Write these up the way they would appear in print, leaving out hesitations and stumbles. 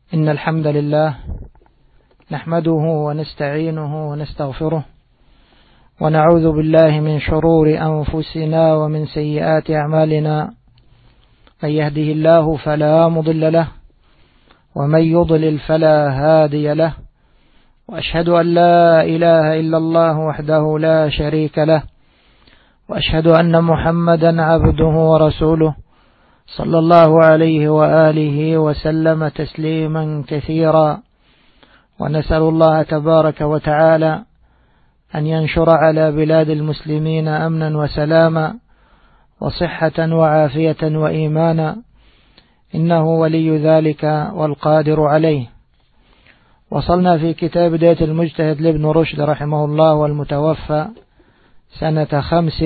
إن الحمد لله نحمده ونستعينه ونستغفره ونعوذ بالله من شرور أنفسنا ومن سيئات أعمالنا. من يهده الله فلا مضل له ومن يضلل فلا هادي له، وأشهد أن لا إله إلا الله وحده لا شريك له، وأشهد أن محمدا عبده ورسوله صلى الله عليه وآله وسلم تسليما كثيرا. ونسأل الله تبارك وتعالى أن ينشر على بلاد المسلمين أمنا وسلاما وصحة وعافية وإيمانا، إنه ولي ذلك والقادر عليه. وصلنا في كتاب بداية المجتهد لابن رشد رحمه الله، والمتوفى سنة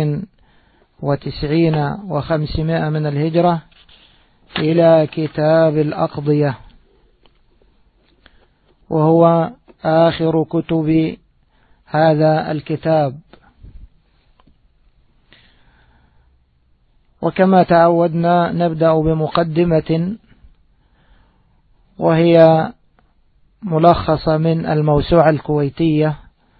95 و500 من الهجرة، إلى كتاب الأقضية، وهو آخر كتب هذا الكتاب. وكما تعودنا نبدأ بمقدمة، وهي ملخصة من الموسوعة الكويتية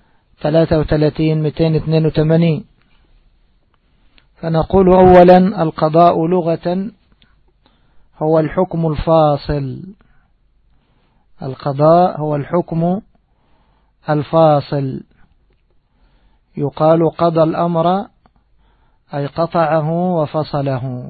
33-282. فنقول أولا: القضاء لغة هو الحكم الفاصل. القضاء هو الحكم الفاصل، يقال قضى الأمر أي قطعه وفصله،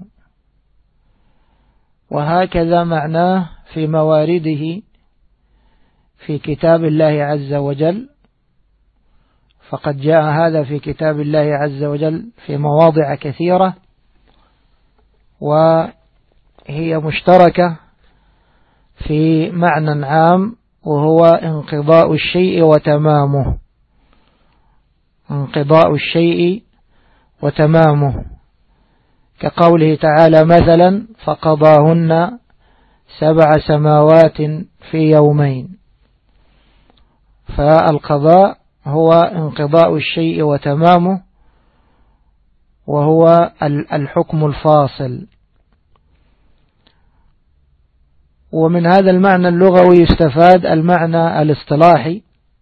وهكذا معناه في موارده في كتاب الله عز وجل. فقد جاء هذا في كتاب الله عز وجل في مواضع كثيرة، وهي مشتركة في معنى عام، وهو انقضاء الشيء وتمامه. انقضاء الشيء وتمامه، كقوله تعالى مثلا: فقضاهن 7 سماوات في يومين. فالقضاء هو انقضاء الشيء وتمامه، وهو الحكم الفاصل. ومن هذا المعنى اللغوي يستفاد المعنى الاصطلاحي.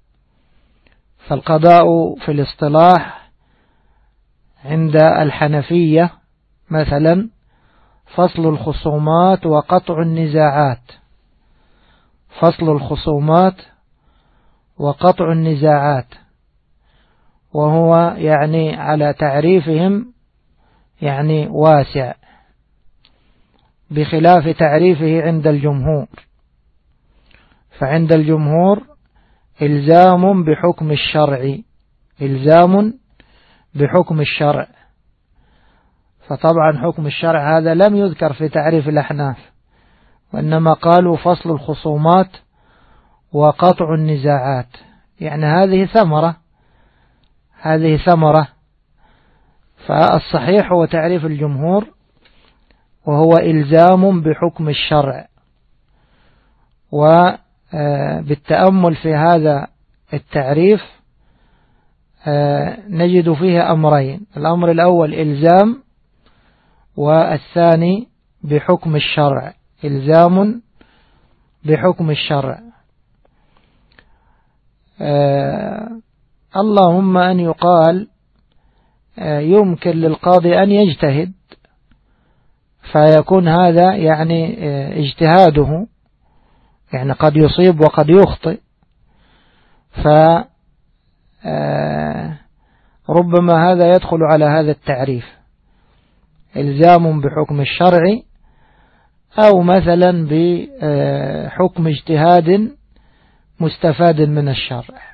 فالقضاء في الاصطلاح عند الحنفية مثلا فصل الخصومات وقطع النزاعات. فصل الخصومات وقطع النزاعات، وهو يعني على تعريفهم يعني واسع، بخلاف تعريفه عند الجمهور. فعند الجمهور إلزام بحكم الشرع، إلزام بحكم الشرع. فطبعا حكم الشرع هذا لم يذكر في تعريف الأحناف، وإنما قالوا فصل الخصومات وقطع النزاعات، يعني هذه ثمرة، هذه ثمرة. فالصحيح هو تعريف الجمهور، وهو إلزام بحكم الشرع. وبالتأمل في هذا التعريف نجد فيه أمرين: الأمر الأول إلزام، والثاني بحكم الشرع، إلزام بحكم الشرع. اللهم أن يقال يمكن للقاضي أن يجتهد، فيكون هذا يعني اجتهاده، يعني قد يصيب وقد يخطئ. فربما هذا يدخل على هذا التعريف: إلزام بحكم الشرع، أو مثلا بحكم اجتهاد مستفاد من الشرع.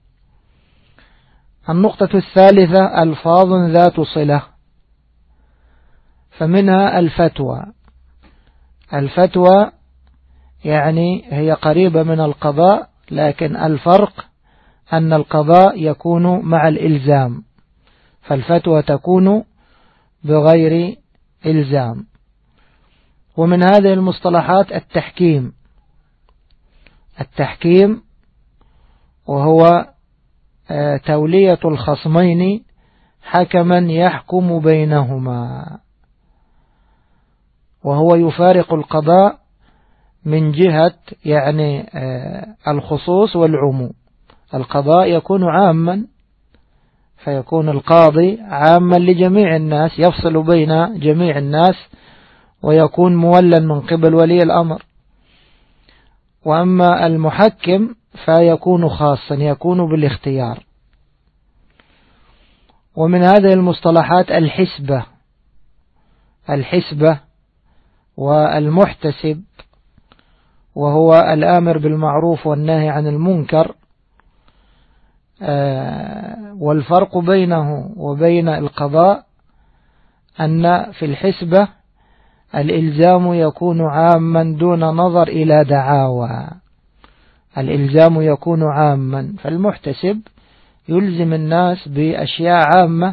النقطة الثالثة: ألفاظ ذات صلة. فمنها الفتوى. الفتوى يعني هي قريبة من القضاء، لكن الفرق أن القضاء يكون مع الإلزام، فالفتوى تكون بغير إلزام. ومن هذه المصطلحات التحكيم. التحكيم وهو تولية الخصمين حكما يحكم بينهما، وهو يفارق القضاء من جهة يعني الخصوص والعموم. القضاء يكون عاما، فيكون القاضي عاما لجميع الناس، يفصل بين جميع الناس، ويكون مولا من قبل ولي الأمر. وأما المحكم فيكون خاصا، يكون بالاختيار. ومن هذه المصطلحات الحسبة والمحتسب، وهو الآمر بالمعروف والنهي عن المنكر. والفرق بينه وبين القضاء أن في الحسبة الإلزام يكون عاما دون نظر إلى دعاوى. الإلزام يكون عاما، فالمحتسب يلزم الناس بأشياء عامة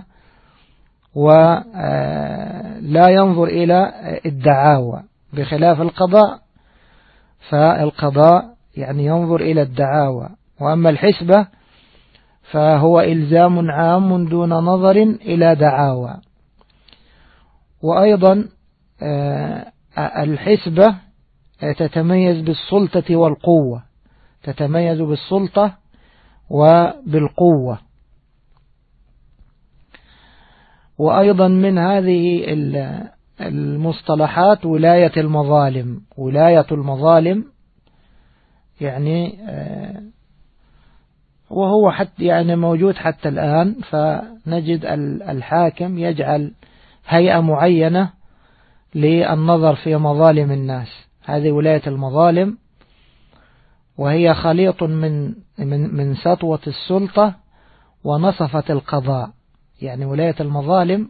ولا ينظر إلى الدعاوى، بخلاف القضاء، فالقضاء يعني ينظر إلى الدعاوى. وأما الحسبة فهو إلزام عام دون نظر إلى دعاوى. وأيضا الحسبة تتميز بالسلطة والقوة، تتميز بالسلطة وبالقوة. وأيضا من هذه المصطلحات ولاية المظالم. ولاية المظالم يعني وهو حتى يعني موجود حتى الآن، فنجد الحاكم يجعل هيئة معينة للنظر في مظالم الناس. هذه ولاية المظالم، وهي خليط من سطوة السلطة ونصفة القضاء. يعني ولاية المظالم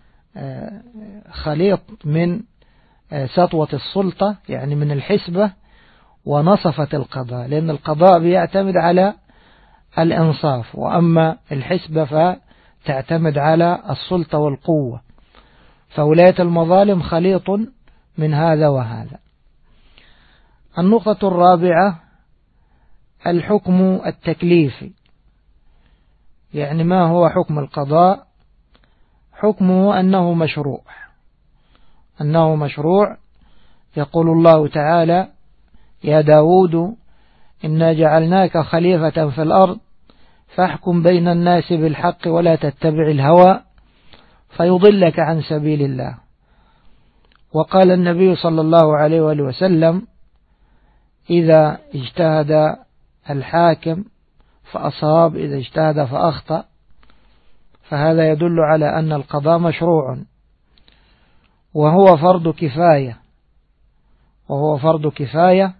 خليط من سطوة السلطة، يعني من الحسبة، ونصفة القضاء، لأن القضاء بيعتمد على الإنصاف، وأما الحسبة فتعتمد على السلطة والقوة. فولاية المظالم خليط من هذا وهذا. النقطة الرابعة الحكم التكليفي. يعني ما هو حكم القضاء؟ حكمه أنه مشروع، أنه مشروع. يقول الله تعالى: يا داود إنا جعلناك خليفة في الأرض فاحكم بين الناس بالحق ولا تتبع الهوى فيضلك عن سبيل الله. وقال النبي صلى الله عليه وآله وسلم: إذا اجتهد الحاكم فأصاب، إذا اجتهد فأخطأ. فهذا يدل على أن القضاء مشروع، وهو فرض كفاية، وهو فرض كفاية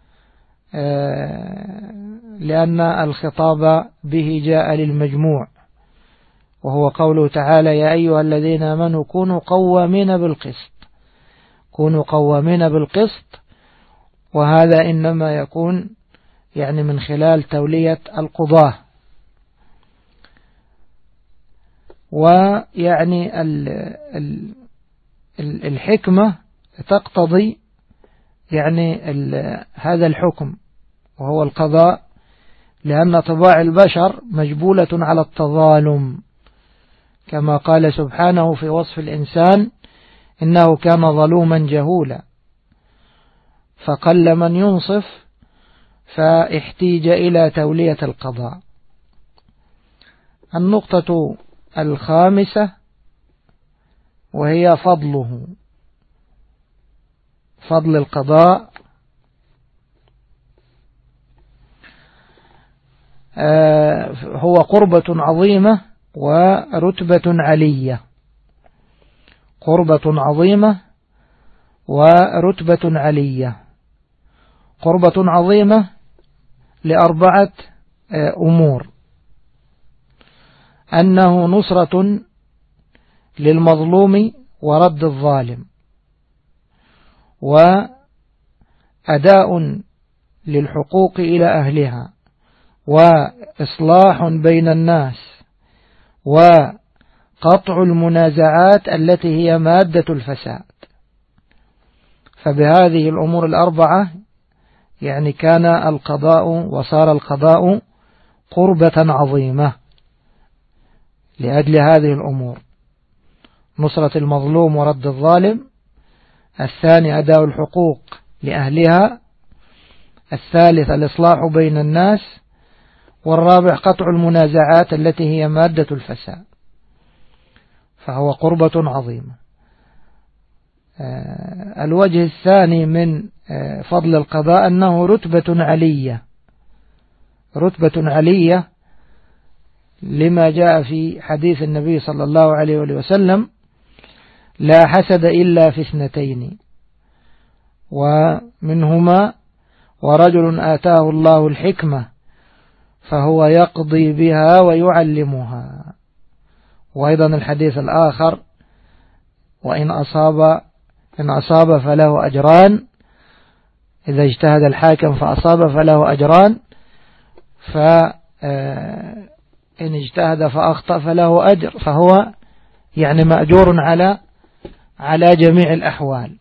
لأن الخطاب به جاء للمجموع، وهو قوله تعالى: يا أيها الذين آمنوا كونوا قوامين بالقسط، كونوا قوامين بالقسط. وهذا إنما يكون يعني من خلال تولية القضاة. ويعني الحكمة تقتضي يعني هذا الحكم، وهو القضاء، لأن طباع البشر مجبولة على التظالم، كما قال سبحانه في وصف الإنسان: إنه كان ظلوما جهولا. فقل من ينصف، فاحتيج إلى تولية القضاء. النقطة الخامسة وهي فضله، فضل القضاء. هو قربة عظيمة ورتبة علية، قربة عظيمة ورتبة علية. قربة عظيمة لأربعة أمور: أنه نصرة للمظلوم ورد الظالم، وأداء للحقوق إلى أهلها، وإصلاح بين الناس، وقطع المنازعات التي هي مادة الفساد. فبهذه الأمور الأربعة يعني كان القضاء وصار القضاء قربة عظيمة لأجل هذه الأمور: نصرة المظلوم ورد الظالم، الثاني أداء الحقوق لأهلها، الثالث الإصلاح بين الناس، والرابع قطع المنازعات التي هي مادة الفساد، فهو قربة عظيمة. الوجه الثاني من فضل القضاء أنه رتبة علية، رتبة علية لما جاء في حديث النبي صلى الله عليه وسلم: لا حسد إلا في اثنتين، ومنهما ورجل آتاه الله الحكمة فهو يقضي بها ويعلمها. وأيضا الحديث الآخر: وإن أصاب فله أجران، إذا اجتهد الحاكم فأصاب فله أجران، فإن اجتهد فأخطأ فله أجر، فهو يعني مأجور على جميع الأحوال.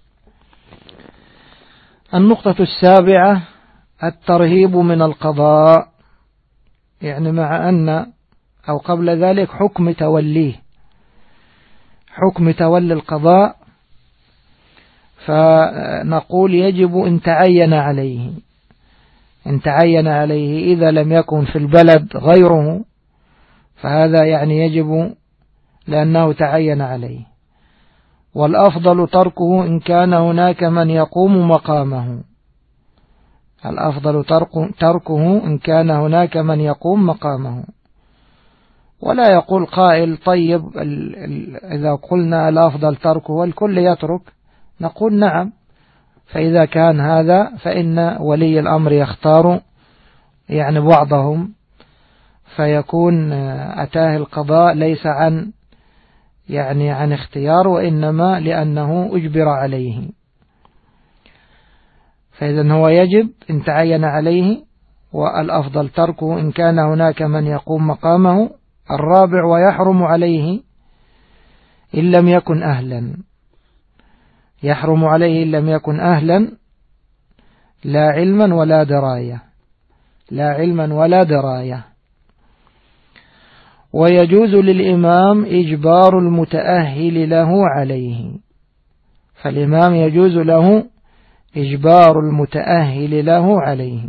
النقطة السابعة الترهيب من القضاء، يعني مع أن أو قبل ذلك حكم توليه، حكم تولي القضاء، فنقول يجب إن تعين عليه، إن تعين عليه إذا لم يكن في البلد غيره فهذا يعني يجب لأنه تعين عليه. والأفضل تركه إن كان هناك من يقوم مقامه، الأفضل تركه إن كان هناك من يقوم مقامه. ولا يقول قائل: طيب إذا قلنا الأفضل تركه والكل يترك، نقول نعم، فإذا كان هذا فإن ولي الأمر يختار يعني بعضهم، فيكون أتاه القضاء ليس عن اختيار، وإنما لأنه أجبر عليه. فإذا هو يجب إن تعين عليه، والأفضل تركه إن كان هناك من يقوم مقامه. الرابع ويحرم عليه إن لم يكن أهلا، يحرم عليه إن لم يكن أهلا، لا علما ولا دراية، لا علما ولا دراية. ويجوز للإمام إجبار المتأهل له عليه، فالإمام يجوز له إجبار المتأهل له عليه.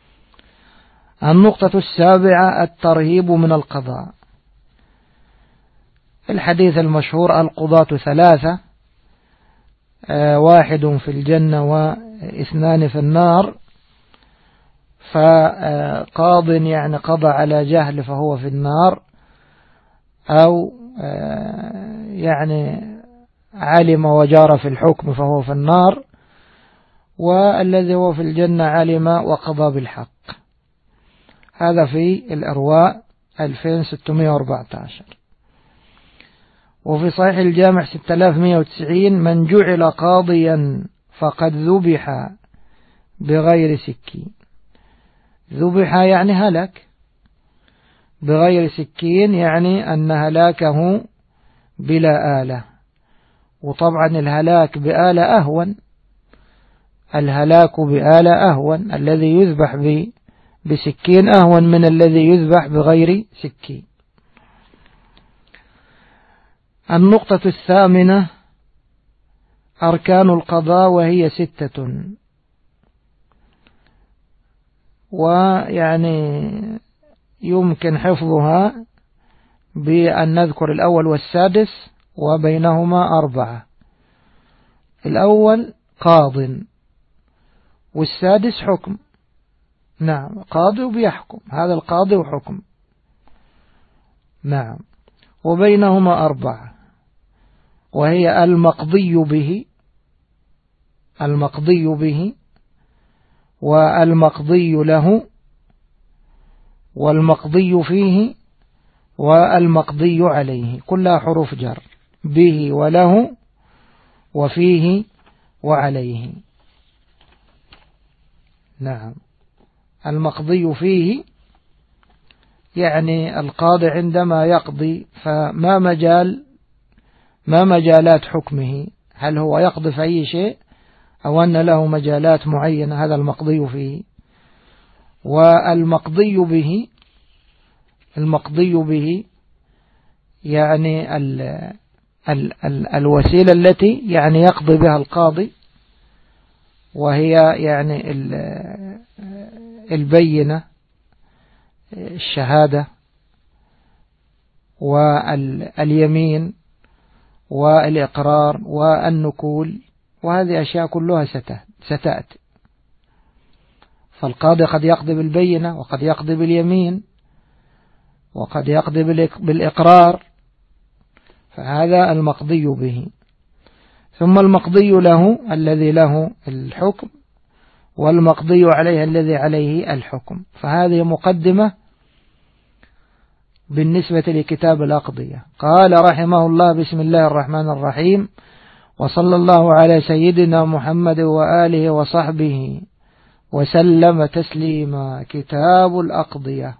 النقطة السابعة الترهيب من القضاء. الحديث المشهور: القضاة ثلاثة، واحد في الجنة واثنان في النار. فقاض يعني قضى على جهل فهو في النار، أو يعني علم وجار في الحكم فهو في النار، والذي هو في الجنة علم وقضى بالحق. هذا في الإرواء 2614. وفي صحيح الجامع 6190: من جعل قاضيا فقد ذبح بغير سكين. ذبح يعني هلك، بغير سكين يعني أن هلاكه بلا آلة. وطبعا الهلاك بآلة أهون، الهلاك بآلة أهون، الذي يذبح بسكين أهون من الذي يذبح بغير سكين. النقطة الثامنة أركان القضاء، وهي 6، ويعني يمكن حفظها بأن نذكر الأول والسادس وبينهما 4. الأول قاض، والسادس حكم. نعم، قاضي وبيحكم، هذا القاضي وحكم. نعم، وبينهما 4، وهي المقضي به، المقضي به، والمقضي له، والمقضي فيه، والمقضي عليه، كلها حروف جر: به وله وفيه وعليه. نعم، المقضي فيه يعني القاضي عندما يقضي فما مجالات حكمه، هل هو يقضي في أي شيء أو أن له مجالات معينة، هذا المقضي فيه. والمقضي به، المقضي به يعني الوسيلة التي يعني يقضي بها القاضي، وهي يعني البينة، الشهادة واليمين والإقرار والنكول، وهذه أشياء كلها ستأتي. فالقاضي قد يقضي بالبينة، وقد يقضي باليمين، وقد يقضي بالإقرار، فهذا المقضي به. ثم المقضي له الذي له الحكم، والمقضي عليه الذي عليه الحكم. فهذه مقدمة بالنسبة لكتاب الأقضية. قال رحمه الله: بسم الله الرحمن الرحيم، وصلى الله على سيدنا محمد وآله وصحبه وسلم تسليما. كتاب الأقضية.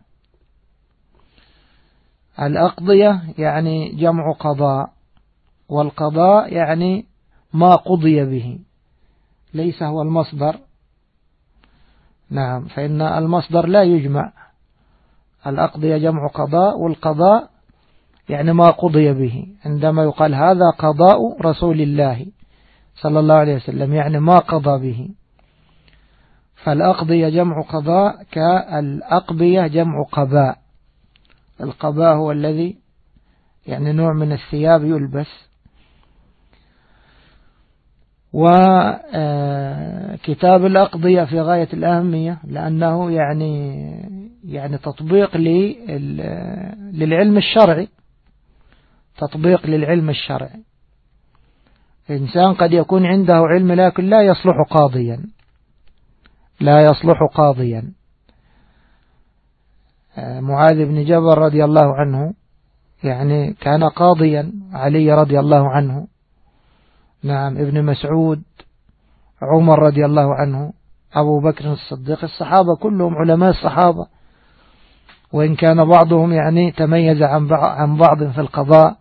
الأقضية يعني جمع قضاء، والقضاء يعني ما قضي به، ليس هو المصدر. نعم، فإن المصدر لا يجمع. الأقضية جمع قضاء، والقضاء يعني ما قضي به. عندما يقال هذا قضاء رسول الله صلى الله عليه وسلم يعني ما قضى به. فالأقضية جمع قضاء، كالأقبية جمع قباء. القباء هو الذي يعني نوع من الثياب يلبس. وكتاب الأقضية في غاية الأهمية، لأنه يعني تطبيق للعلم الشرعي، تطبيق للعلم الشرعي. الإنسان قد يكون عنده علم لكن لا يصلح قاضيا، لا يصلح قاضيا. معاذ بن جبل رضي الله عنه يعني كان قاضيا، علي رضي الله عنه، نعم، ابن مسعود، عمر رضي الله عنه، أبو بكر الصديق، الصحابة كلهم علماء الصحابة، وإن كان بعضهم يعني تميز عن بعض في القضاء.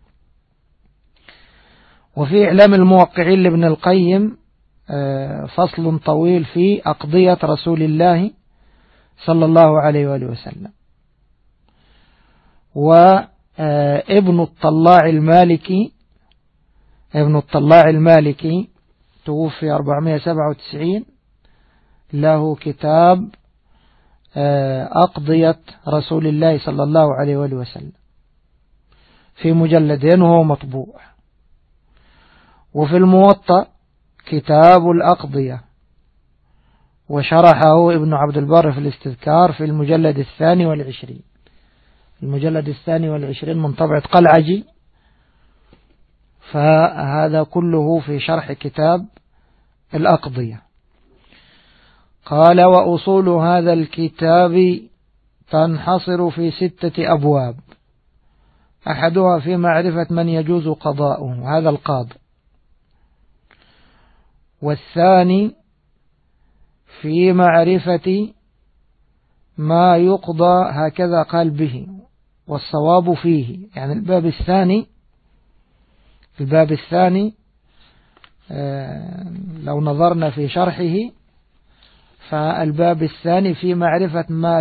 وفي إعلام الموقعين لابن القيم فصل طويل في أقضية رسول الله صلى الله عليه وآله وسلم. وابن الطلاع المالكي، ابن الطلاع المالكي توفي 497، له كتاب أقضية رسول الله صلى الله عليه وآله وسلم في مجلدين وهو مطبوع. وفي الموطأ كتاب الأقضية، وشرحه ابن عبد البر في الاستذكار في المجلد 22، المجلد 22 من طبعة قلعجي. فهذا كله في شرح كتاب الأقضية. قال: وأصول هذا الكتاب تنحصر في 6 أبواب، أحدها في معرفة من يجوز قضاؤه، هذا القاضي، والثاني في معرفة ما يقضى، هكذا قال به، والصواب فيه. يعني الباب الثاني لو نظرنا في شرحه، فالباب الثاني في معرفة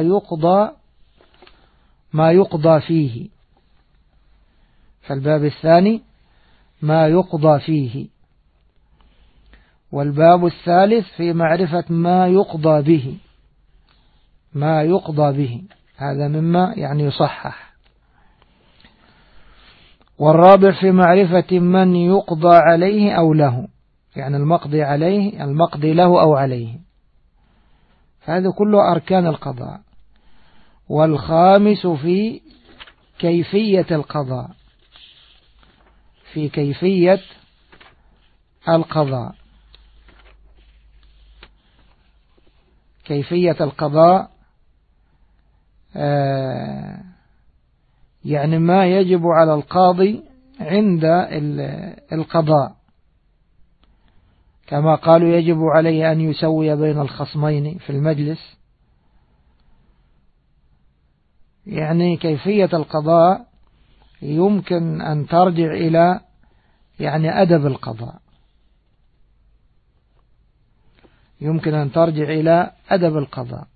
ما يقضى فيه، فالباب الثاني ما يقضى فيه. والباب الثالث في معرفة ما يقضى به، ما يقضى به، هذا مما يعني يصحح. والرابع في معرفة من يقضى عليه أو له، يعني المقضي عليه، المقضي له أو عليه، فهذا كله أركان القضاء. والخامس في كيفية القضاء، في كيفية القضاء، كيفية القضاء يعني ما يجب على القاضي عند القضاء، كما قالوا يجب عليه أن يسوي بين الخصمين في المجلس. يعني كيفية القضاء يمكن أن ترجع إلى يعني أدب القضاء، يمكن أن ترجع إلى أدب القضاء.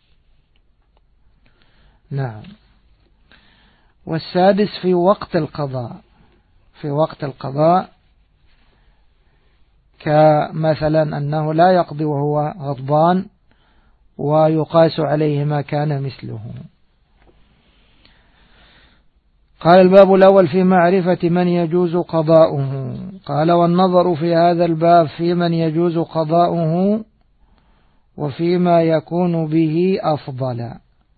نعم. والسادس في وقت القضاء، في وقت القضاء كمثلا أنه لا يقضي وهو غضبان ويقاس عليه ما كان مثله. قال الباب الأول في معرفة من يجوز قضاؤه. قال والنظر في هذا الباب في من يجوز قضاؤه وفيما يكون به أفضل.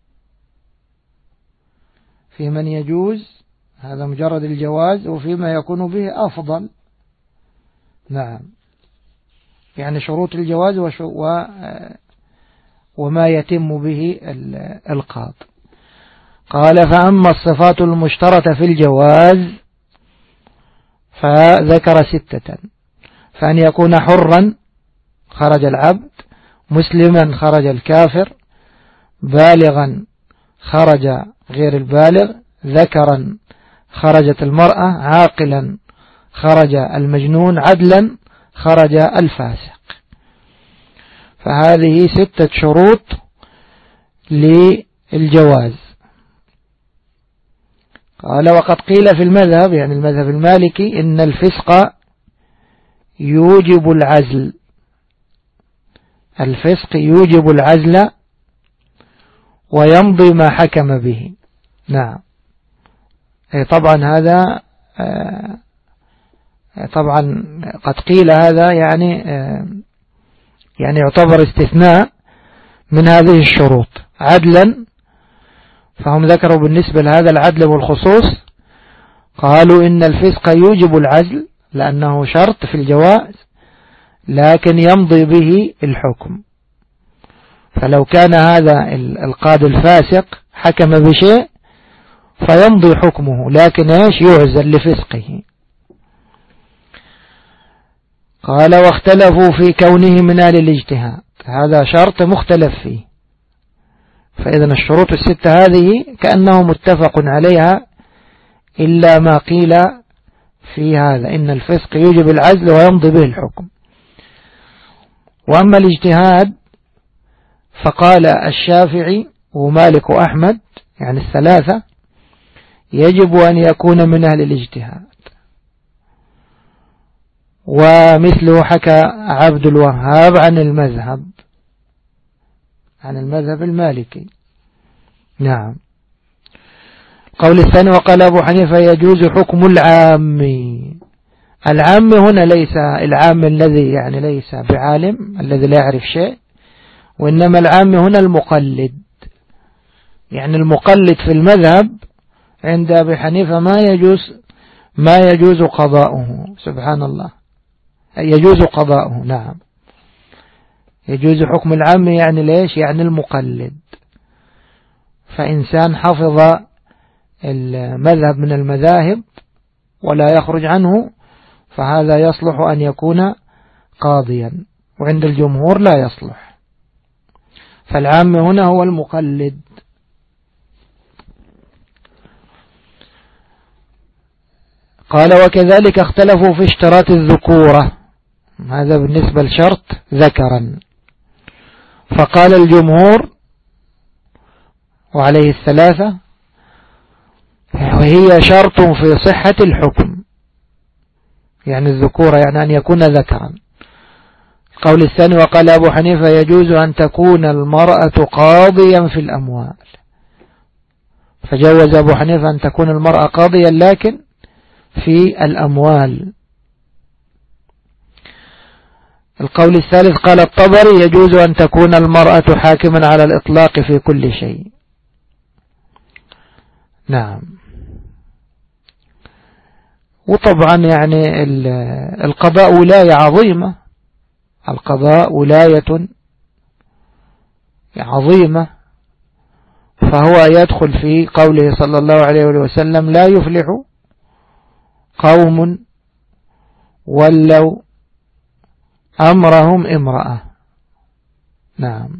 في من يجوز هذا مجرد الجواز، وفيما يكون به أفضل. نعم، يعني شروط الجواز وما يتم به القاض. قال فأما الصفات المشترطة في الجواز فذكر 6: فأن يكون حرا خرج العبد، مسلما خرج الكافر، بالغا خرج غير البالغ، ذكرا خرجت المرأة، عاقلا خرج المجنون، عدلا خرج الفاسق. فهذه 6 شروط للجواز. قال وقد قيل في المذهب، يعني المذهب المالكي، إن الفسق يوجب العزل. الفسق يوجب العزل ويمضي ما حكم به. نعم، طبعا هذا طبعا قد قيل هذا يعني يعتبر استثناء من هذه الشروط عدلا. فهم ذكروا بالنسبة لهذا العدل والخصوص، قالوا إن الفسق يوجب العزل لأنه شرط في الجواز، لكن يمضي به الحكم. فلو كان هذا القاضي الفاسق حكم بشيء فيمضي حكمه، لكن يعزل لفسقه. قال واختلفوا في كونه من أهل الاجتهاد، هذا شرط مختلف فيه. فإذا الشروط 6 هذه كأنه متفق عليها، إلا ما قيل في هذا إن الفسق يوجب العزل ويمضي به الحكم. وأما الاجتهاد فقال الشافعي ومالك وأحمد، يعني الثلاثة، يجب أن يكون من أهل الاجتهاد. ومثله حكى عبد الوهاب عن المذهب المالكي. نعم. قول الثاني وقال أبو حنيفة يجوز حكم العام. العام هنا ليس العام الذي يعني ليس بعالم الذي لا يعرف شيء، وإنما العام هنا المقلد. يعني المقلد في المذهب عند أبي حنيفة ما يجوز قضاؤه. سبحان الله، يجوز قضاؤه. نعم، يجوز حكم العام يعني ليش؟ يعني المقلد. فإنسان حفظ المذهب من المذاهب ولا يخرج عنه، فهذا يصلح أن يكون قاضيا، وعند الجمهور لا يصلح. فالعام هنا هو المقلد. قال وكذلك اختلفوا في اشتراط الذكورة، هذا بالنسبة لشرط ذكرا. فقال الجمهور وعليه الثلاثة وهي شرط في صحة الحكم، يعني الذكورة يعني أن يكون ذكرا. القول الثاني وقال أبو حنيفة يجوز أن تكون المرأة قاضيا في الأموال، فجوز أبو حنيفة أن تكون المرأة قاضيا لكن في الأموال. القول الثالث قال الطبري يجوز أن تكون المرأة حاكما على الإطلاق في كل شيء. نعم. وطبعا يعني القضاء ولاية عظيمة، القضاء ولاية عظيمة، فهو يدخل في قوله صلى الله عليه وسلم لا يفلح قوم ولوا أمرهم امرأة. نعم.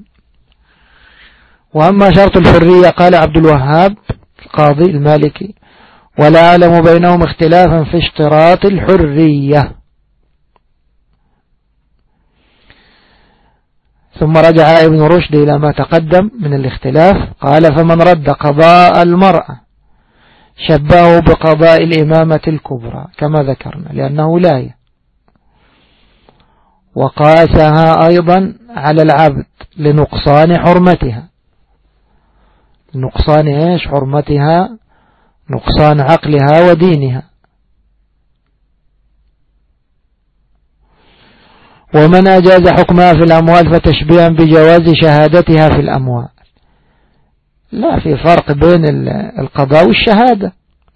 وأما شرط الحرية قال عبد الوهاب القاضي المالكي ولا أعلم بينهم اختلافا في اشتراط الحرية. ثم رجع ابن رشد إلى ما تقدم من الاختلاف، قال فمن رد قضاء المرأة شبهه بقضاء الإمامة الكبرى كما ذكرنا، لأنه ولاية. وقاسها أيضا على العبد لنقصان حرمتها. نقصان إيش؟ حرمتها، نقصان عقلها ودينها. ومن أجاز حكمها في الأموال فتشبيها بجواز شهادتها في الأموال. لا، في فرق بين القضاء والشهادة.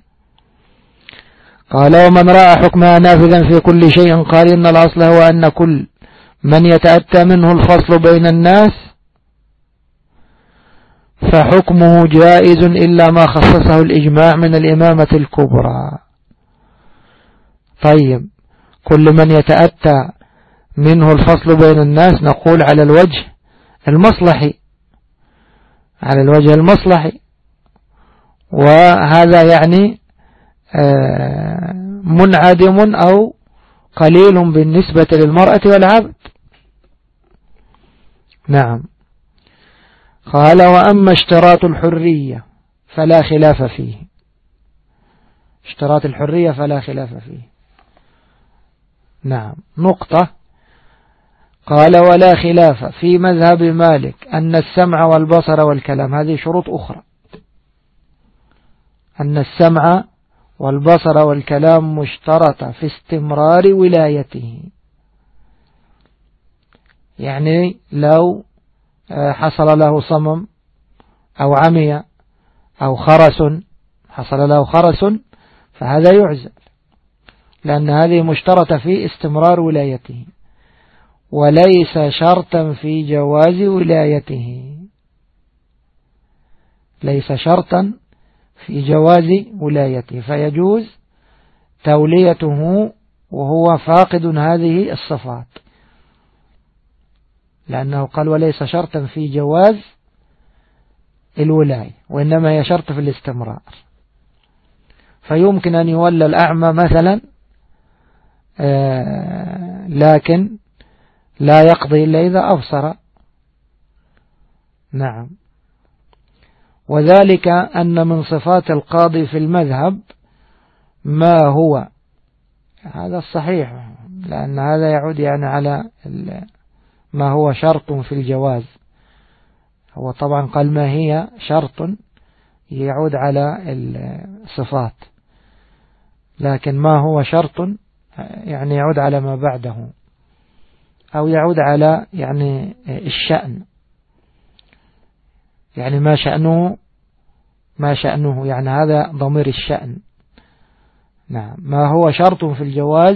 قال ومن رأى حكمها نافذا في كل شيء قال إن الأصل هو أن كل من يتأتى منه الفصل بين الناس فحكمه جائز إلا ما خصصه الإجماع من الإمامة الكبرى. طيب، كل من يتأتى منه الفصل بين الناس نقول على الوجه المصلحي، على الوجه المصلحي، وهذا يعني منعدم أو قليل بالنسبة للمرأة والعبد. نعم. قال وأما اشتراط الحرية فلا خلاف فيه. اشتراط الحرية فلا خلاف فيه. نعم. نقطة. قال ولا خلاف في مذهب مالك أن السمع والبصر والكلام، هذه شروط أخرى، أن السمع والبصر والكلام مشترطة في استمرار ولايته. يعني لو حصل له صمم أو عمي أو خرس، حصل له خرس فهذا يعزل، لأن هذه مشترطة في استمرار ولايته، وليس شرطا في جواز ولايته، ليس شرطا في جواز ولايته، فيجوز توليته وهو فاقد هذه الصفات، لأنه قال وليس شرطا في جواز الولاية، وإنما هي شرط في الاستمرار. فيمكن أن يولى الأعمى مثلا لكن لا يقضي إلا إذا أبصر. نعم. وذلك أن من صفات القاضي في المذهب ما هو، هذا الصحيح، لأن هذا يعود يعني على ما هو شرط في الجواز. هو طبعا قال ما هي شرط، يعود على الصفات، لكن ما هو شرط يعني يعود على ما بعده، أو يعود على يعني الشأن، يعني ما شأنه، ما شأنه يعني هذا ضمير الشأن. نعم. ما هو شرط في الجواز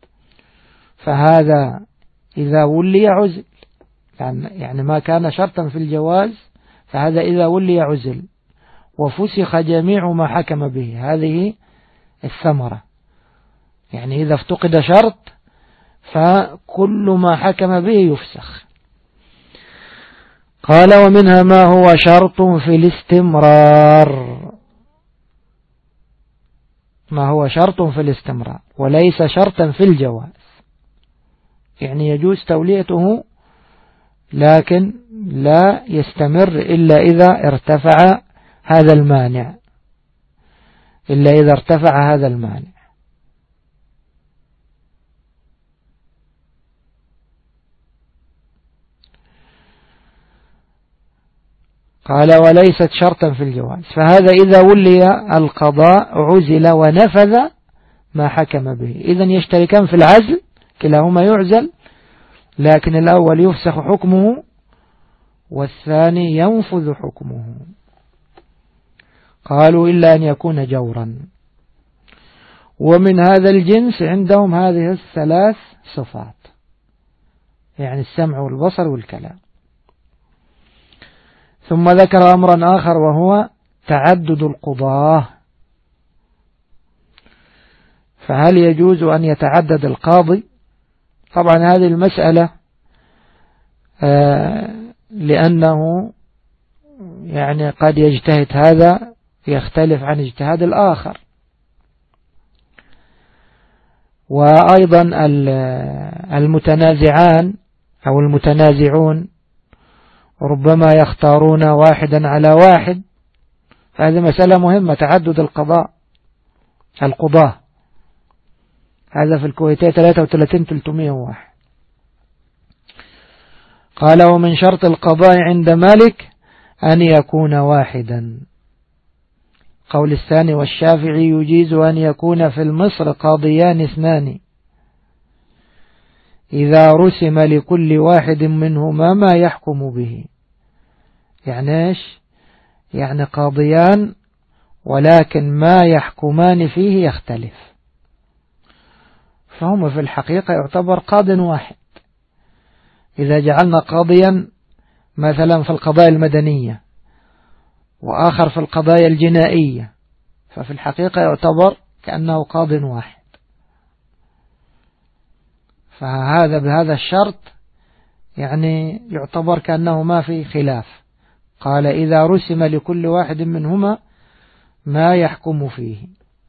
فهذا إذا ولي عزل، يعني ما كان شرطا في الجواز فهذا إذا ولي عزل وفسخ جميع ما حكم به، هذه الثمرة. يعني إذا افتقد شرط فكل ما حكم به يفسخ. قال ومنها ما هو شرط في الاستمرار، ما هو شرط في الاستمرار وليس شرطا في الجواز، يعني يجوز توليته لكن لا يستمر إلا إذا ارتفع هذا المانع، إلا إذا ارتفع هذا المانع. قال وليست شرطا في الجواز، فهذا إذا ولي القضاء عزل ونفذ ما حكم به. إذن يشتركان في العزل، كلاهما يعزل، لكن الأول يفسخ حكمه والثاني ينفذ حكمه. قالوا إلا أن يكون جورا. ومن هذا الجنس عندهم هذه الثلاث صفات، يعني السمع والبصر والكلام. ثم ذكر أمرا آخر وهو تعدد القضاة. فهل يجوز أن يتعدد القاضي؟ طبعا هذه المسألة لأنه يعني قد يجتهد هذا يختلف عن اجتهاد الآخر، وأيضا المتنازعان أو المتنازعون ربما يختارون واحدا على واحد، فهذه مسألة مهمة، تعدد القضاء القضاة. هذا في الكويتية 33,301. قال ومن شرط القضاء عند مالك أن يكون واحدا. قول الثاني والشافعي يجيز أن يكون في المصر قاضيان اثنان إذا رسم لكل واحد منهما ما يحكم به. يعني إيش؟ يعني قاضيان ولكن ما يحكمان فيه يختلف، فهم في الحقيقة يعتبر قاض واحد. إذا جعلنا قاضيا مثلا في القضايا المدنية وآخر في القضايا الجنائية، ففي الحقيقة يعتبر كأنه قاض واحد. فهذا بهذا الشرط يعني يعتبر كأنه ما في خلاف. قال إذا رسم لكل واحد منهما ما يحكم فيه،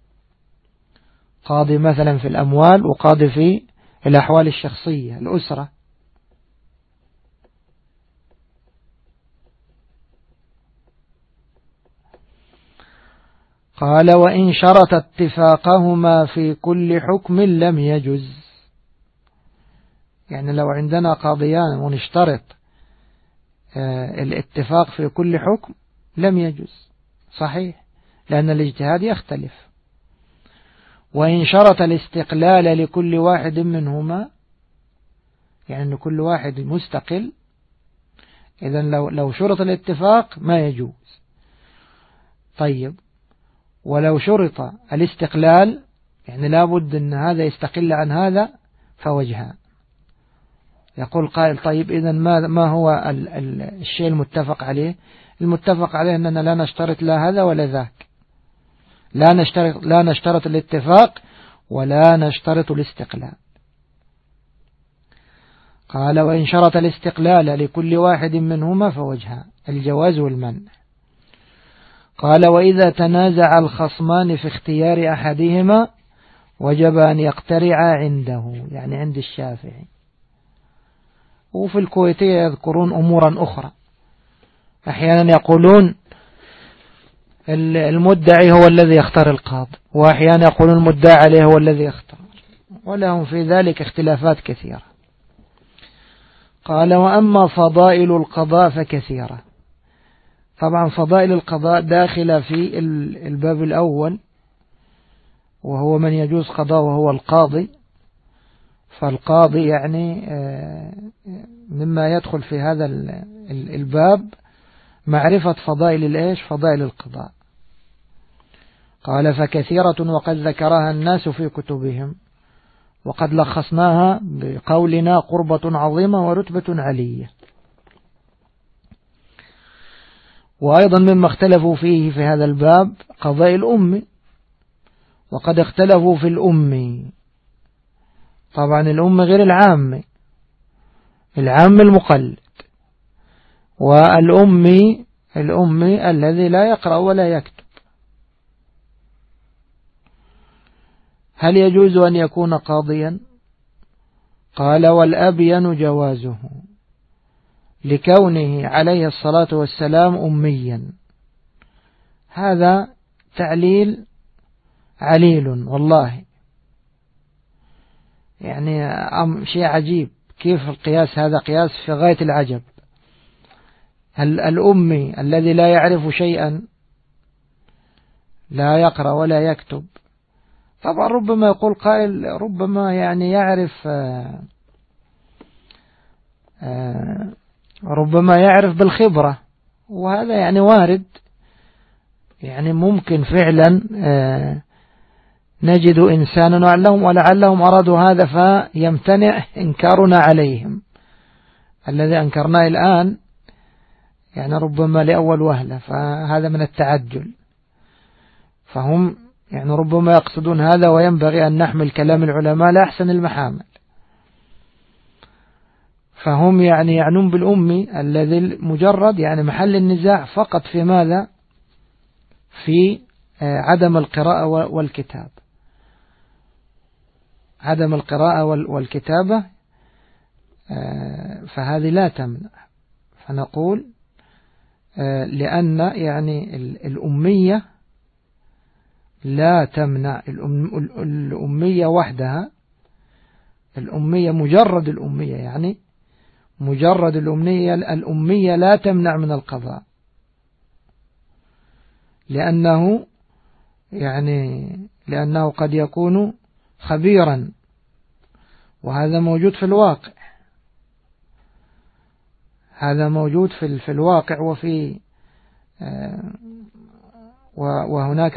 قاضي مثلا في الأموال وقاضي في الأحوال الشخصية الأسرة. قال وإن شرط اتفاقهما في كل حكم لم يجز. يعني لو عندنا قاضيان ونشترط الاتفاق في كل حكم لم يجز، صحيح، لأن الاجتهاد يختلف. وإن شرط الاستقلال لكل واحد منهما، يعني أن كل واحد مستقل، إذن لو شرط الاتفاق ما يجوز. طيب ولو شرط الاستقلال، يعني لابد أن هذا يستقل عن هذا، فوجهان. يقول قائل طيب إذن ما هو الشيء المتفق عليه؟ المتفق عليه أننا لا نشترط لا هذا ولا ذاك، لا نشترط الاتفاق ولا نشترط الاستقلال. قال وإن شرط الاستقلال لكل واحد منهما فوجهان، الجواز والمنع. قال وإذا تنازع الخصمان في اختيار أحدهما وجب أن يقترع عنده، يعني عند الشافعي. وفي الكويتية يذكرون أمورا أخرى، أحيانا يقولون المدعي هو الذي يختار القاضي، وأحيانا يقولون المدعي عليه هو الذي يختار، ولهم في ذلك اختلافات كثيرة. قال وأما فضائل القضاء فكثيرة. طبعا فضائل القضاء داخلة في الباب الأول، وهو من يجوز قضاء وهو القاضي. فالقاضي يعني مما يدخل في هذا الباب معرفة فضائل القضاء. قال فكثيرة وقد ذكرها الناس في كتبهم، وقد لخصناها بقولنا قربة عظيمة ورتبة علية. وأيضا مما اختلفوا فيه في هذا الباب قضاء الأم، وقد اختلفوا في الأم. طبعا الأم غير العام المقلد، والأم الذي لا يقرأ ولا يكتب. هل يجوز أن يكون قاضيا؟ قال والأبين جوازه لكونه عليه الصلاة والسلام أميا. هذا تعليل عليل والله، يعني شيء عجيب. كيف القياس هذا؟ قياس في غاية العجب. الأمي الذي لا يعرف شيئا، لا يقرأ ولا يكتب. طبعا ربما يقول قائل ربما يعني يعرف ربما يعرف بالخبرة، وهذا يعني وارد، يعني ممكن فعلا نجد إنسانا ولعلهم أرادوا هذا فيمتنع إنكارنا عليهم. الذي أنكرناه الآن يعني ربما لأول وهلة، فهذا من التعجل. فهم يعني ربما يقصدون هذا، وينبغي أن نحمل كلام العلماء لأحسن المحامل. فهم يعني يعنون بالأمي الذي مجرد يعني محل النزاع فقط في ماذا؟ في عدم القراءة والكتاب، عدم القراءة والكتابة، فهذه لا تمنع. فنقول لأن يعني الأمية لا تمنع، الأمية وحدها، الأمية مجرد الأمية يعني مجرد الأمية لا تمنع من القضاء، لأنه قد يكون خبيرا، وهذا موجود في الواقع، هذا موجود في الواقع. وهناك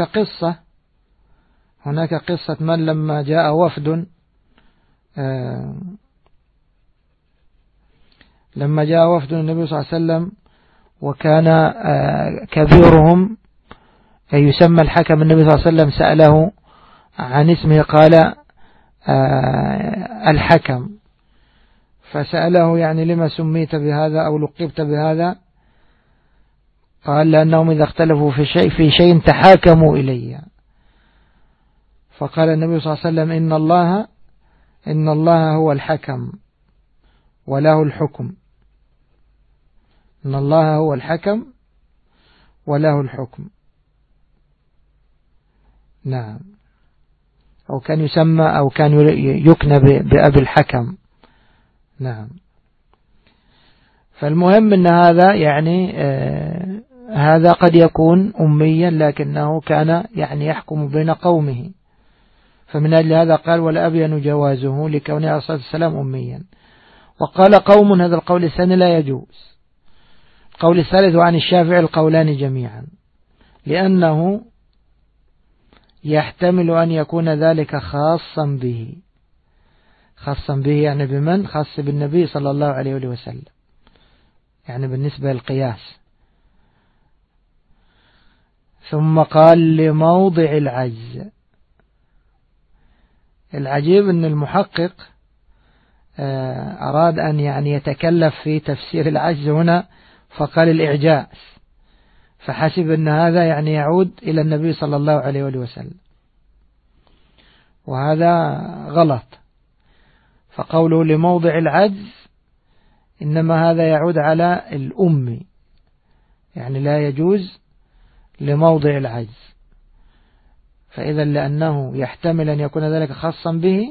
قصة من لما جاء وفد النبي صلى الله عليه وسلم، وكان كبيرهم يسمى الحكم، النبي صلى الله عليه وسلم سأله عن اسمه قال الحكم، فسأله يعني لما سميت بهذا أو لقبت بهذا؟ قال لأنهم إذا اختلفوا في شيء تحاكموا إلي. فقال النبي صلى الله عليه وسلم إن الله هو الحكم وله الحكم، إن الله هو الحكم وله الحكم. نعم. أو كان يسمى أو كان يكنى بأبي الحكم. نعم. فالمهم أن هذا هذا قد يكون أميا لكنه كان يحكم بين قومه، فمن أجل هذا قال ولا أبين جوازه لكونه عليه الصلاة والسلام أميا. وقال قوم هذا القول الثاني لا يجوز. القول الثالث عن الشافعي القولان جميعا، لأنه يحتمل أن يكون ذلك خاصا به يعني بمن؟ خاص بالنبي صلى الله عليه وسلم، يعني بالنسبة للقياس. ثم قال لموضع العجز. العجيب أن المحقق أراد أن يتكلف في تفسير العجز هنا، فقال الإعجاز، فحسب أن هذا يعود إلى النبي صلى الله عليه وسلم، وهذا غلط. فقوله لموضع العجز إنما هذا يعود على الأم، لا يجوز لموضع العجز. فإذا لأنه يحتمل أن يكون ذلك خاصا به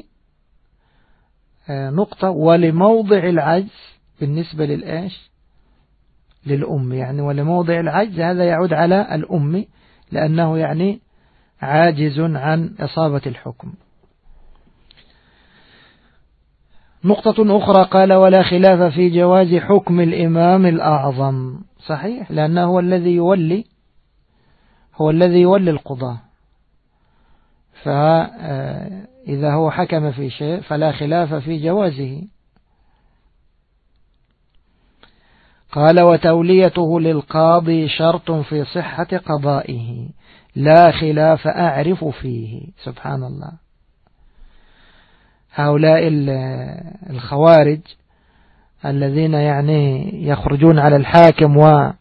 نقطة، ولموضع العجز بالنسبة للأم، ولموضع العجز هذا يعود على الأم، لأنه عاجز عن إصابة الحكم. نقطة أخرى قال ولا خلاف في جواز حكم الإمام الأعظم. صحيح، لأنه هو الذي يولي القضاء، فإذا هو حكم في شيء فلا خلاف في جوازه. قال وتوليته للقاضي شرط في صحة قضائه لا خلاف أعرف فيه. سبحان الله، هؤلاء الخوارج الذين يخرجون على الحاكم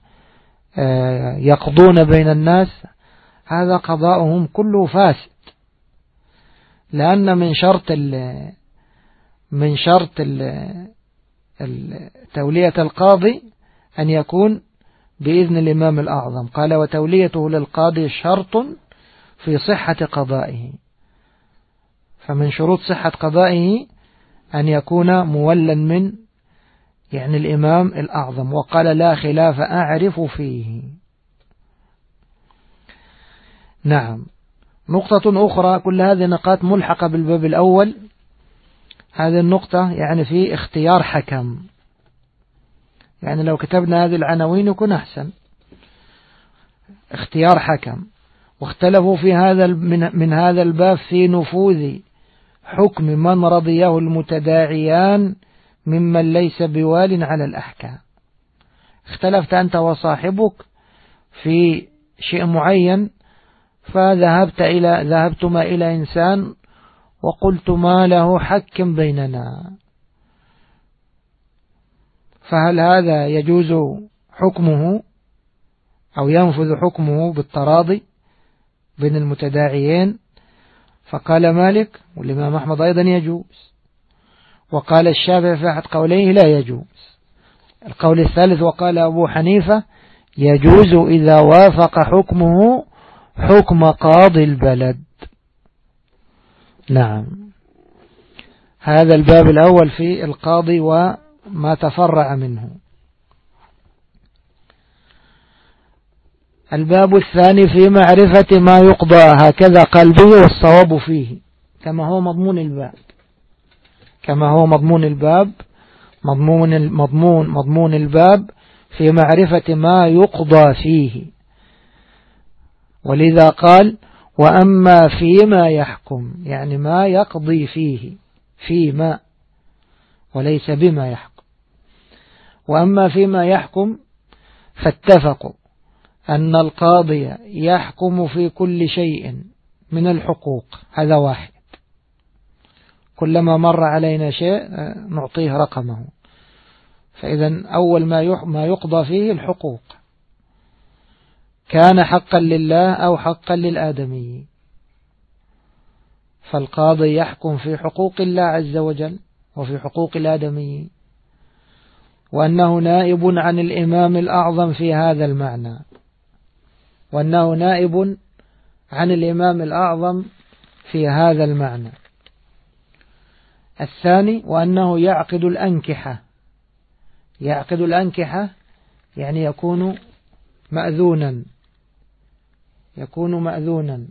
ويقضون بين الناس، هذا قضاؤهم كله فاسد، لأن من شرط تولية القاضي أن يكون بإذن الإمام الأعظم. قال وتوليته للقاضي شرط في صحة قضائه، فمن شروط صحة قضائه أن يكون مولا من الإمام الأعظم. وقال لا خلاف أعرف فيه. نعم. نقطة أخرى، كل هذه نقاط ملحقة بالباب الأول. هذه النقطة في اختيار حكم، لو كتبنا هذه العناوين يكون أحسن. اختيار حكم. واختلفوا في من هذا الباب في نفوذ حكم من رضيه المتداعيان ممن ليس بوال على الأحكام. اختلفت أنت وصاحبك في شيء معين، فذهبتما إلى إنسان وقلتما له حكم بيننا، فهل هذا يجوز حكمه أو ينفذ حكمه بالتراضي بين المتداعيين؟ فقال مالك والإمام أحمد أيضا يجوز، وقال الشافعي في أحد قوليه لا يجوز. القول الثالث وقال أبو حنيفة يجوز إذا وافق حكمه حكم قاضي البلد. نعم. هذا الباب الأول في القاضي ما تفرع منه. الباب الثاني في معرفة ما يقضى، هكذا قال به والصواب فيه، كما هو مضمون الباب، كما هو مضمون الباب، مضمون الباب في معرفة ما يقضى فيه. ولذا قال وأما فيما يحكم، يعني ما يقضي فيه، فيما وليس بما يحكم. وأما فيما يحكم فاتفقوا أن القاضي يحكم في كل شيء من الحقوق، هذا واحد، كلما مر علينا شيء نعطيه رقمه. فإذا أول ما يقضى فيه الحقوق، كان حقا لله أو حقا للآدمي، فالقاضي يحكم في حقوق الله عز وجل وفي حقوق الآدمي، وأنه نائب عن الإمام الأعظم في هذا المعنى، وأنه نائب عن الإمام الأعظم في هذا المعنى. الثاني وأنه يعقد الأنكحة، يعقد الأنكحة يعني يكون مأذونا، يكون مأذونا.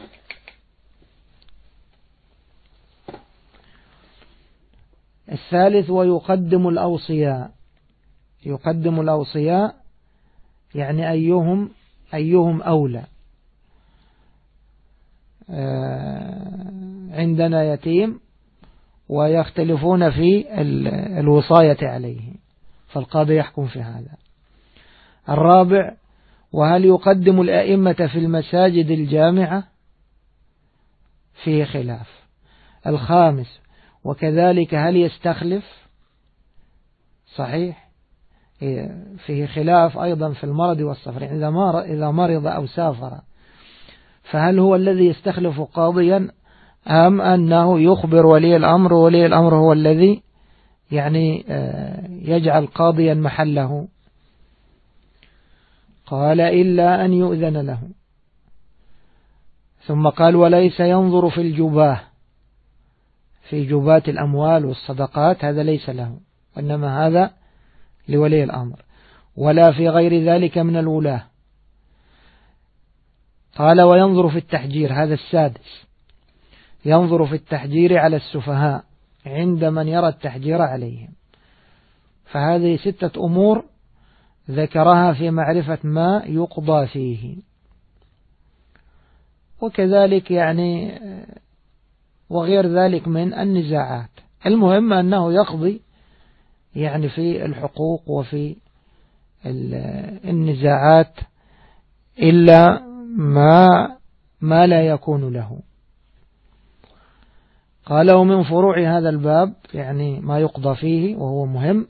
الثالث ويقدم الأوصياء، يقدم الأوصياء يعني أيهم أولى. عندنا يتيم ويختلفون في الوصاية عليه، فالقاضي يحكم في هذا. الرابع وهل يقدم الأئمة في المساجد الجامعة، فيه خلاف. الخامس وكذلك هل يستخلف، صحيح فيه خلاف أيضا في المرض والسفر، إذا مرض أو سافر فهل هو الذي يستخلف قاضيا أم أنه يخبر ولي الأمر، وولي الأمر هو الذي يعني يجعل قاضيا محله. قال إلا أن يؤذن له. ثم قال وليس ينظر في الجباه، في جبات الأموال والصدقات، هذا ليس له، وإنما هذا لولي الأمر، ولا في غير ذلك من الولاة. قال وينظر في التحجير، هذا السادس، ينظر في التحجير على السفهاء عند من يرى التحجير عليهم. فهذه 6 أمور ذكرها في معرفة ما يقضى فيه. وكذلك يعني وغير ذلك من النزاعات. المهم أنه يقضي يعني في الحقوق وفي النزاعات إلا ما لا يكون له. قال ومن فروع هذا الباب يعني ما يقضى فيه وهو مهم،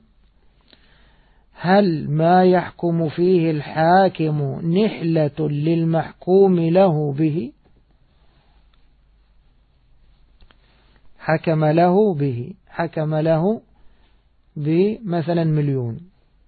هل ما يحكم فيه الحاكم نحلة للمحكوم له به، حكم له بمثلا 1,000,000،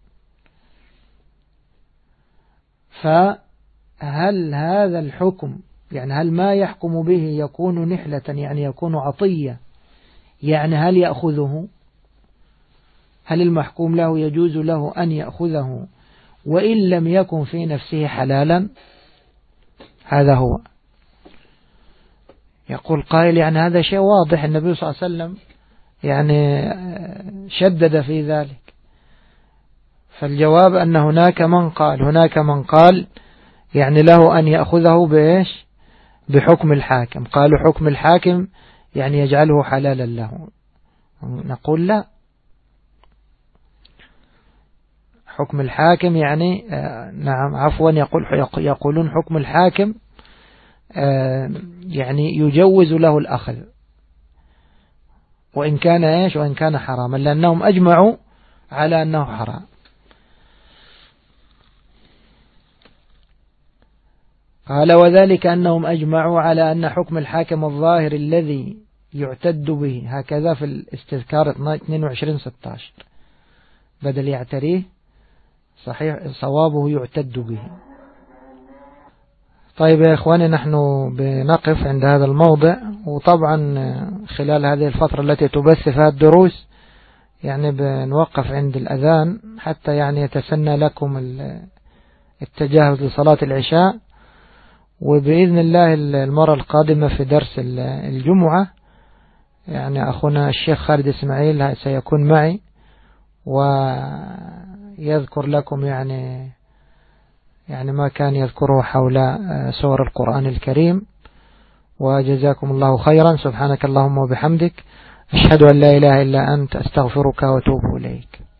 فهل هذا الحكم يعني هل ما يحكم به يكون نحلة يعني يكون عطية، يعني هل يأخذه، هل المحكوم له يجوز له أن يأخذه وإن لم يكن في نفسه حلالا؟ هذا هو. يقول قائل يعني هذا شيء واضح، النبي صلى الله عليه وسلم يعني شدد في ذلك. فالجواب أن هناك من قال يعني له أن يأخذه بإيش، بحكم الحاكم. قالوا حكم الحاكم يعني يجعله حلالا له. نقول لا، حكم الحاكم يعني نعم عفوا يقولون حكم الحاكم يعني يجوز له الأخذ وإن كان إيش، وإن كان حراما، لأنهم أجمعوا على أنه حرام. قال وذلك أنهم أجمعوا على أن حكم الحاكم الظاهر الذي يعتد به، هكذا في الاستذكار 22-16 بدل يعتريه، صحيح صوابه يعتد به. طيب يا إخواني نحن بنقف عند هذا الموضع، وطبعا خلال هذه الفترة التي تبث فيها الدروس يعني بنوقف عند الأذان حتى يعني يتسنى لكم التجهز لصلاة العشاء. وبإذن الله المرة القادمة في درس الجمعة يعني أخونا الشيخ خالد إسماعيل سيكون معي ويذكر لكم يعني ما كان يذكره حول سور القرآن الكريم. وجزاكم الله خيرا. سبحانك اللهم وبحمدك، أشهد أن لا إله إلا أنت، أستغفرك وأتوب إليك.